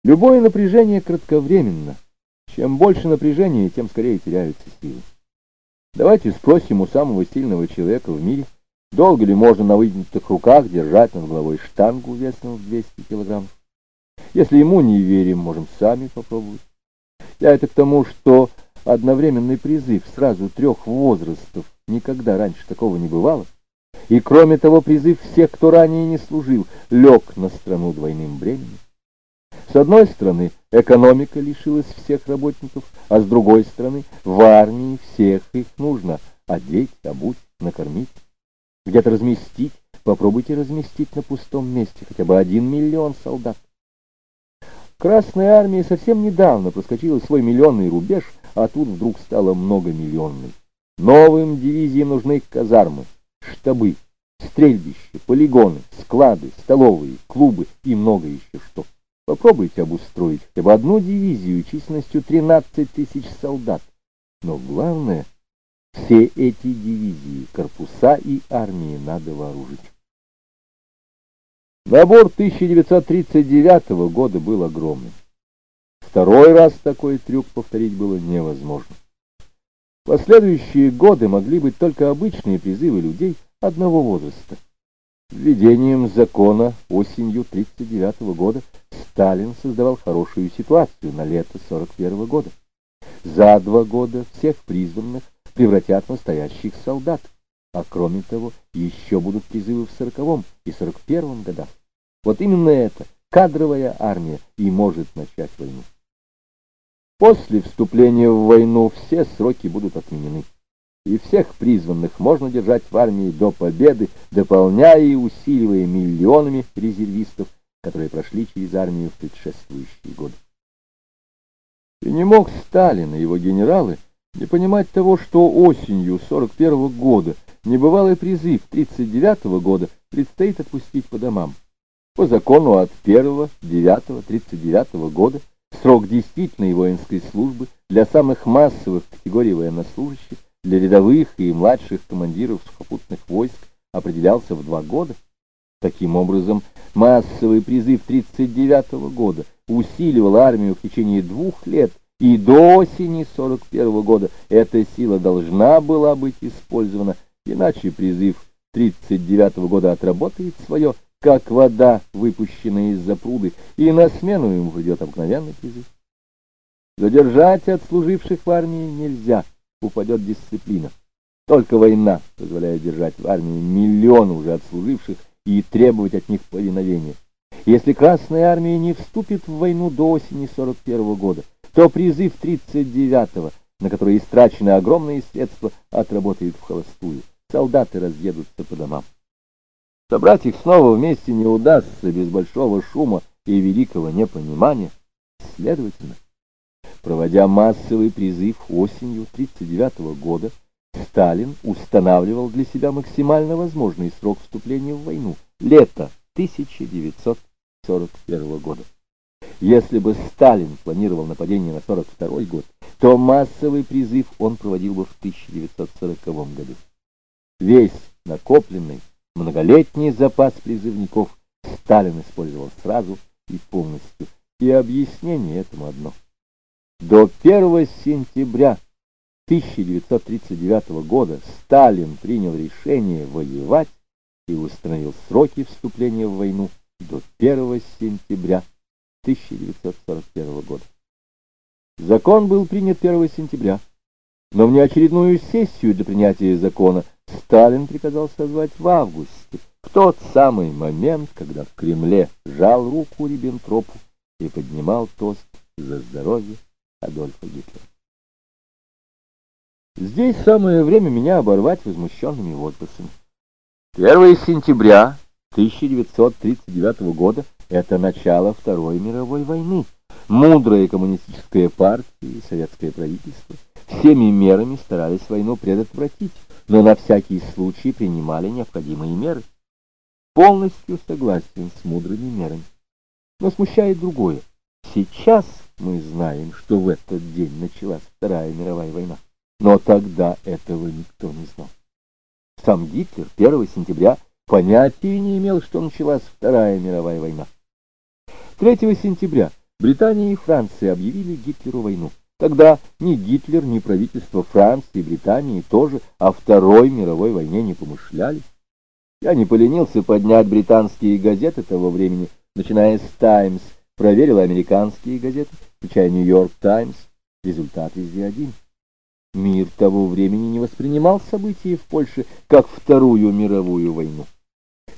Любое напряжение кратковременно. Чем больше напряжения, тем скорее теряются силы. Давайте спросим у самого сильного человека в мире, долго ли можно на вытянутых руках держать над головой штангу весом в 200 килограммов. Если ему не верим, можем сами попробовать. Я это к тому, что одновременный призыв сразу 3 возрастов никогда раньше такого не бывало. И кроме того, призыв всех, кто ранее не служил, лег на страну двойным бременем. С одной стороны, экономика лишилась всех работников, а с другой стороны, в армии всех их нужно одеть, обуть, накормить. Где-то разместить, попробуйте разместить на пустом месте хотя бы 1 миллион солдат. Красная армия совсем недавно проскочила свой миллионный рубеж, а тут вдруг стала многомиллионной. Новым дивизиям нужны казармы, штабы, стрельбища, полигоны, склады, столовые, клубы и много еще что. Попробуйте обустроить хотя бы одну дивизию численностью 13 тысяч солдат. Но главное, все эти дивизии, корпуса и армии надо вооружить. Набор 1939 года был огромный. Второй раз такой трюк повторить было невозможно. Последующие годы могли быть только обычные призывы людей одного возраста. Введением закона осенью 1939 года Сталин создавал хорошую ситуацию на лето 1941 года. За 2 года всех призванных превратят в настоящих солдат, а кроме того еще будут призывы в 1940 и 1941 годах. Вот именно эта кадровая армия и может начать войну. После вступления в войну все сроки будут отменены, и всех призванных можно держать в армии до победы, дополняя и усиливая миллионами резервистов, которые прошли через армию в предшествующие годы. И не мог Сталин и его генералы не понимать того, что осенью 1941 года небывалый призыв 1939 года предстоит отпустить по домам. По закону от 1.9.1939 года срок действительной воинской службы для самых массовых категорий военнослужащих, для рядовых и младших командиров сухопутных войск определялся в 2 года. Таким образом, массовый призыв 1939 года усиливал армию в течение 2 лет, и до осени 1941 года эта сила должна была быть использована, иначе призыв 1939 года отработает свое, как вода, выпущенная из-за пруды, и на смену ему придет обыкновенный призыв. Задержать отслуживших в армии нельзя, упадет дисциплина. Только война позволяет держать в армии миллионы уже отслуживших и требовать от них повиновения. Если Красная армия не вступит в войну до осени 1941 года, то призыв 1939-го, на который истрачены огромные средства, отработает вхолостую. Солдаты разъедутся по домам. Собрать их снова вместе не удастся без большого шума и великого непонимания. Следовательно, проводя массовый призыв осенью 1939 года, Сталин устанавливал для себя максимально возможный срок вступления в войну — лето 1941 года. Если бы Сталин планировал нападение на 1942 год, то массовый призыв он проводил бы в 1940 году. Весь накопленный многолетний запас призывников Сталин использовал сразу и полностью, и объяснение этому одно. До 1 сентября 1939 года Сталин принял решение воевать и установил сроки вступления в войну до 1 сентября 1941 года. Закон был принят 1 сентября, но внеочередную сессию для принятия закона Сталин приказал созвать в августе, в тот самый момент, когда в Кремле жал руку Риббентропу и поднимал тост за здоровье Адольфа Гитлера. Здесь самое время меня оборвать возмущенными возгласами. 1 сентября 1939 года — это начало Второй мировой войны. Мудрая коммунистическая партия и советское правительство всеми мерами старались войну предотвратить, но на всякий случай принимали необходимые меры. Полностью согласен с мудрыми мерами. Но смущает другое. Сейчас мы знаем, что в этот день началась Вторая мировая война. Но тогда этого никто не знал. Сам Гитлер 1 сентября понятия не имел, что началась Вторая мировая война. 3 сентября Британия и Франция объявили Гитлеру войну. Тогда ни Гитлер, ни правительство Франции и Британии тоже о Второй мировой войне не помышляли. Я не поленился поднять британские газеты того времени, начиная с «Таймс», проверил американские газеты, включая «Нью-Йорк Таймс». Результат везде один. Мир того времени не воспринимал события в Польше как Вторую мировую войну.